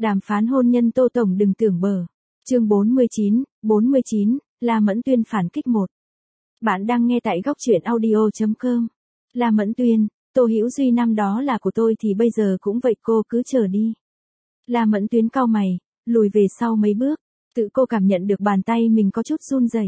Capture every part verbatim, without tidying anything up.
Đàm phán hôn nhân Tô Tổng đừng tưởng bờ. Chương bốn mươi chín, bốn mươi chín, La Mẫn Tuyên phản kích một. Bạn đang nghe tại góc truyện audio chấm com. La Mẫn Tuyên, Tô Hữu Duy năm đó là của tôi thì bây giờ cũng vậy, cô cứ chờ đi. La Mẫn Tuyên cau mày, lùi về sau mấy bước, tự cô cảm nhận được bàn tay mình có chút run rẩy.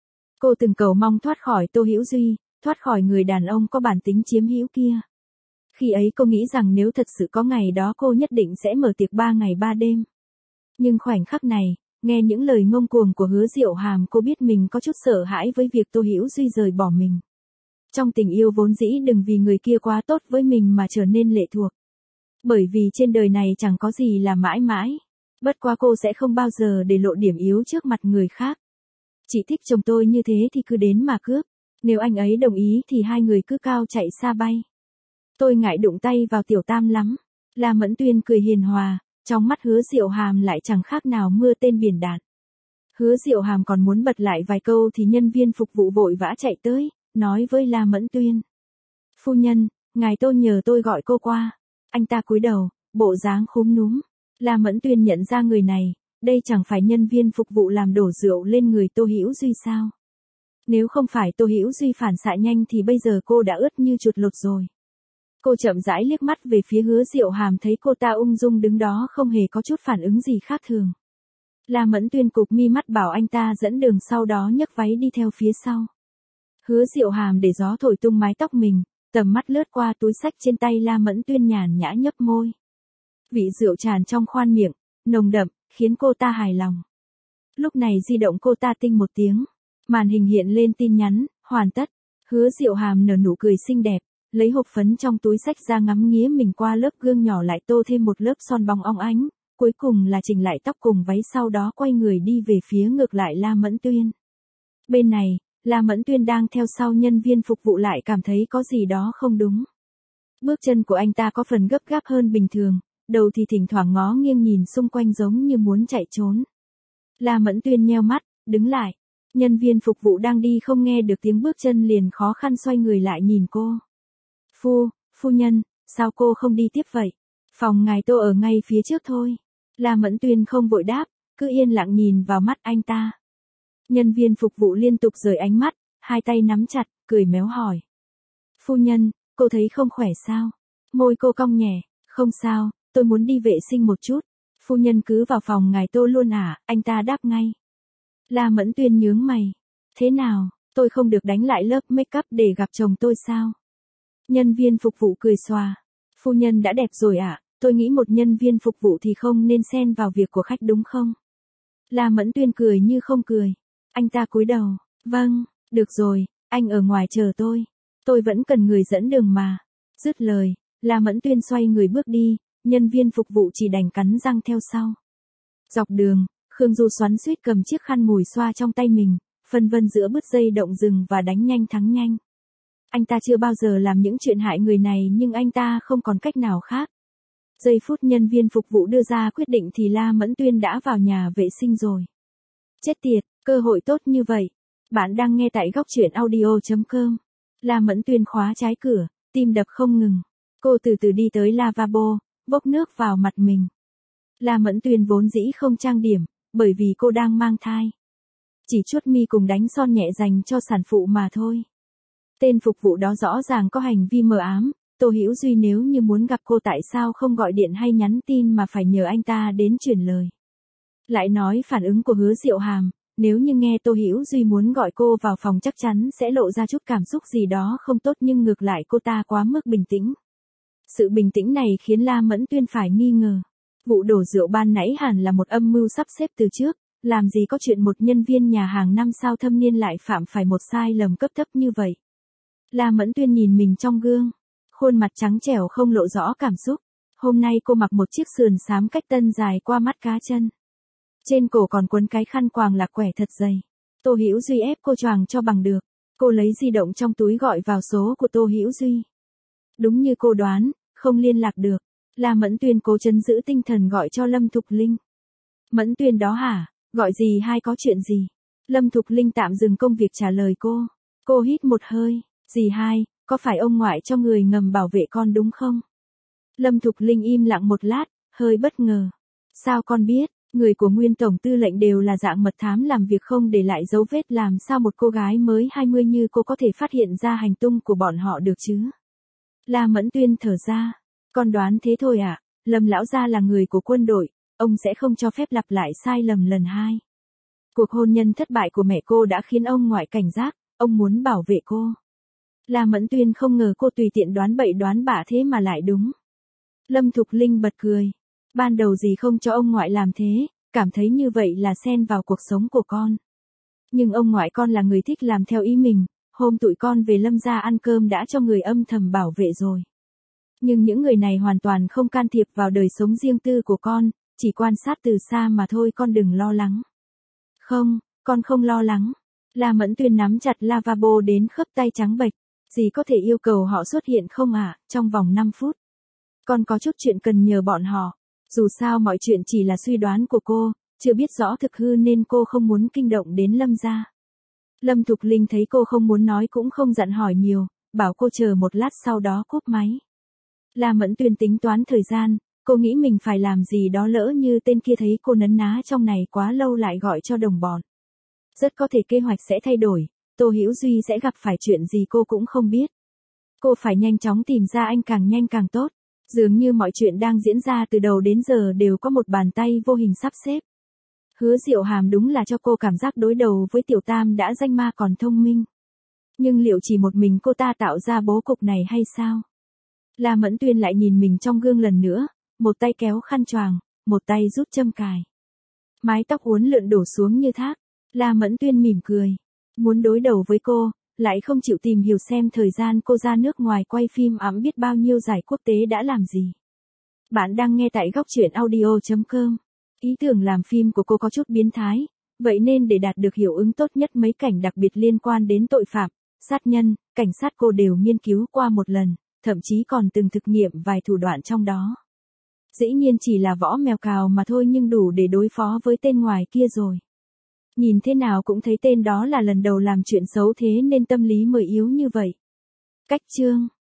Cô từng cầu mong thoát khỏi Tô Hữu Duy, thoát khỏi người đàn ông có bản tính chiếm hữu kia. Khi ấy cô nghĩ rằng nếu thật sự có ngày đó cô nhất định sẽ mở tiệc ba ngày ba đêm. Nhưng khoảnh khắc này, nghe những lời ngông cuồng của Hứa Diệu Hàm, cô biết mình có chút sợ hãi với việc Tô Hữu Duy rời bỏ mình. Trong tình yêu vốn dĩ đừng vì người kia quá tốt với mình mà trở nên lệ thuộc. Bởi vì trên đời này chẳng có gì là mãi mãi. Bất quá cô sẽ không bao giờ để lộ điểm yếu trước mặt người khác. Chị thích chồng tôi như thế thì cứ đến mà cướp. Nếu anh ấy đồng ý thì hai người cứ cao chạy xa bay. Tôi ngại đụng tay vào tiểu tam lắm. La Mẫn Tuyên cười hiền hòa, trong mắt Hứa Diệu Hàm lại chẳng khác nào mưa tên biển đạn. Hứa Diệu Hàm còn muốn bật lại vài câu thì nhân viên phục vụ vội vã chạy tới, nói với La Mẫn Tuyên. Phu nhân, ngài Tô nhờ tôi gọi cô qua. Anh ta cúi đầu, bộ dáng khúm núm. La Mẫn Tuyên nhận ra người này, đây chẳng phải nhân viên phục vụ làm đổ rượu lên người Tô Hữu Duy sao? Nếu không phải Tô Hữu Duy phản xạ nhanh thì bây giờ cô đã ướt như chuột lột rồi. Cô chậm rãi liếc mắt về phía Hứa Diệu Hàm, thấy cô ta ung dung đứng đó không hề có chút phản ứng gì khác thường. La Mẫn Tuyên cụp mi mắt bảo anh ta dẫn đường, sau đó nhấc váy đi theo phía sau. Hứa Diệu Hàm để gió thổi tung mái tóc mình, tầm mắt lướt qua túi xách trên tay La Mẫn Tuyên, nhàn nhã nhấp môi. Vị rượu tràn trong khoang miệng, nồng đậm, khiến cô ta hài lòng. Lúc này di động cô ta tinh một tiếng, màn hình hiện lên tin nhắn, hoàn tất. Hứa Diệu Hàm nở nụ cười xinh đẹp, lấy hộp phấn trong túi xách ra ngắm nghía mình qua lớp gương nhỏ, lại tô thêm một lớp son bóng óng ánh, cuối cùng là chỉnh lại tóc cùng váy, sau đó quay người đi về phía ngược lại La Mẫn Tuyên. Bên này, La Mẫn Tuyên đang theo sau nhân viên phục vụ lại cảm thấy có gì đó không đúng. Bước chân của anh ta có phần gấp gáp hơn bình thường, đầu thì thỉnh thoảng ngó nghiêng nhìn xung quanh giống như muốn chạy trốn. La Mẫn Tuyên nheo mắt, đứng lại. Nhân viên phục vụ đang đi không nghe được tiếng bước chân liền khó khăn xoay người lại nhìn cô. Phu, phu nhân, sao cô không đi tiếp vậy? Phòng ngài Tô ở ngay phía trước thôi. La Mẫn Tuyên không vội đáp, cứ yên lặng nhìn vào mắt anh ta. Nhân viên phục vụ liên tục rời ánh mắt, hai tay nắm chặt, cười méo hỏi. Phu nhân, cô thấy không khỏe sao? Môi cô cong nhẹ, không sao, tôi muốn đi vệ sinh một chút. Phu nhân cứ vào phòng ngài Tô luôn à? Anh ta đáp ngay. La Mẫn Tuyên nhướng mày. Thế nào, tôi không được đánh lại lớp make up để gặp chồng tôi sao? Nhân viên phục vụ cười xòa. Phu nhân đã đẹp rồi ạ, à? Tôi nghĩ một nhân viên phục vụ thì không nên xen vào việc của khách đúng không? La Mẫn Tuyên cười như không cười. Anh ta cúi đầu. Vâng, được rồi, anh ở ngoài chờ tôi. Tôi vẫn cần người dẫn đường mà. Dứt lời, La Mẫn Tuyên xoay người bước đi, nhân viên phục vụ chỉ đành cắn răng theo sau. Dọc đường, Khương Du xoắn xuýt cầm chiếc khăn mùi xoa trong tay mình, phân vân giữa bứt dây động rừng và đánh nhanh thắng nhanh. Anh ta chưa bao giờ làm những chuyện hại người này nhưng anh ta không còn cách nào khác. Giây phút nhân viên phục vụ đưa ra quyết định thì La Mẫn Tuyên đã vào nhà vệ sinh rồi. Chết tiệt, cơ hội tốt như vậy. Bạn đang nghe tại góc truyện audio chấm com. La Mẫn Tuyên khóa trái cửa, tim đập không ngừng. Cô từ từ đi tới lavabo, bốc nước vào mặt mình. La Mẫn Tuyên vốn dĩ không trang điểm, bởi vì cô đang mang thai. Chỉ chuốt mi cùng đánh son nhẹ dành cho sản phụ mà thôi. Tên phục vụ đó rõ ràng có hành vi mờ ám. Tô Hữu Duy nếu như muốn gặp cô tại sao không gọi điện hay nhắn tin mà phải nhờ anh ta đến truyền lời. Lại nói phản ứng của Hứa Diệu Hàm, nếu như nghe Tô Hữu Duy muốn gọi cô vào phòng chắc chắn sẽ lộ ra chút cảm xúc gì đó không tốt, nhưng ngược lại cô ta quá mức bình tĩnh. Sự bình tĩnh này khiến La Mẫn Tuyên phải nghi ngờ. Vụ đổ rượu ban nãy hẳn là một âm mưu sắp xếp từ trước, làm gì có chuyện một nhân viên nhà hàng năm sao thâm niên lại phạm phải một sai lầm cấp thấp như vậy. La Mẫn Tuyên nhìn mình trong gương, khuôn mặt trắng trẻo không lộ rõ cảm xúc. Hôm nay cô mặc một chiếc sườn xám cách tân dài qua mắt cá chân. Trên cổ còn quấn cái khăn quàng lạc quẻ thật dày. Tô Hữu Duy ép cô choàng cho bằng được. Cô lấy di động trong túi gọi vào số của Tô Hữu Duy. Đúng như cô đoán, không liên lạc được. La Mẫn Tuyên cố trấn giữ tinh thần gọi cho Lâm Thục Linh. Mẫn Tuyên đó hả, gọi gì hay có chuyện gì? Lâm Thục Linh tạm dừng công việc trả lời cô. Cô hít một hơi, gì hai, có phải ông ngoại cho người ngầm bảo vệ con đúng không? Lâm Thục Linh im lặng một lát, hơi bất ngờ. Sao con biết, người của nguyên tổng tư lệnh đều là dạng mật thám làm việc không để lại dấu vết, làm sao một cô gái mới hai mươi như cô có thể phát hiện ra hành tung của bọn họ được chứ? La Mẫn Tuyên thở ra, con đoán thế thôi ạ, à? Lâm lão gia là người của quân đội, ông sẽ không cho phép lặp lại sai lầm lần hai. Cuộc hôn nhân thất bại của mẹ cô đã khiến ông ngoại cảnh giác, ông muốn bảo vệ cô. La Mẫn Tuyên không ngờ cô tùy tiện đoán bậy đoán bạ thế mà lại đúng. Lâm Thục Linh bật cười. Ban đầu dì không cho ông ngoại làm thế, cảm thấy như vậy là xen vào cuộc sống của con. Nhưng ông ngoại con là người thích làm theo ý mình, hôm tụi con về Lâm gia ăn cơm đã cho người âm thầm bảo vệ rồi. Nhưng những người này hoàn toàn không can thiệp vào đời sống riêng tư của con, chỉ quan sát từ xa mà thôi, con đừng lo lắng. Không, con không lo lắng. La Mẫn Tuyên nắm chặt lavabo đến khớp tay trắng bệch. Dì có thể yêu cầu họ xuất hiện không ạ, à, trong vòng năm phút. Con có chút chuyện cần nhờ bọn họ. Dù sao mọi chuyện chỉ là suy đoán của cô, chưa biết rõ thực hư nên cô không muốn kinh động đến Lâm gia. Lâm Thục Linh thấy cô không muốn nói cũng không dặn hỏi nhiều, bảo cô chờ một lát sau đó cúp máy. La Mẫn Tuyên tính toán thời gian, cô nghĩ mình phải làm gì đó lỡ như tên kia thấy cô nấn ná trong này quá lâu lại gọi cho đồng bọn. Rất có thể kế hoạch sẽ thay đổi, Tô Hữu Duy sẽ gặp phải chuyện gì cô cũng không biết. Cô phải nhanh chóng tìm ra anh, càng nhanh càng tốt. Dường như mọi chuyện đang diễn ra từ đầu đến giờ đều có một bàn tay vô hình sắp xếp. Hứa Diệu Hàm đúng là cho cô cảm giác đối đầu với Tiểu Tam đã danh ma còn thông minh. Nhưng liệu chỉ một mình cô ta tạo ra bố cục này hay sao? La Mẫn Tuyên lại nhìn mình trong gương lần nữa, một tay kéo khăn choàng, một tay rút châm cài. Mái tóc uốn lượn đổ xuống như thác. La Mẫn Tuyên mỉm cười. Muốn đối đầu với cô, lại không chịu tìm hiểu xem thời gian cô ra nước ngoài quay phim ẵm biết bao nhiêu giải quốc tế đã làm gì. Bạn đang nghe tại góc truyện audio chấm com. Ý tưởng làm phim của cô có chút biến thái, vậy nên để đạt được hiệu ứng tốt nhất mấy cảnh đặc biệt liên quan đến tội phạm, sát nhân, cảnh sát cô đều nghiên cứu qua một lần, thậm chí còn từng thực nghiệm vài thủ đoạn trong đó. Dĩ nhiên chỉ là võ mèo cào mà thôi nhưng đủ để đối phó với tên ngoài kia rồi. Nhìn thế nào cũng thấy tên đó là lần đầu làm chuyện xấu thế nên tâm lý mới yếu như vậy. Cách chương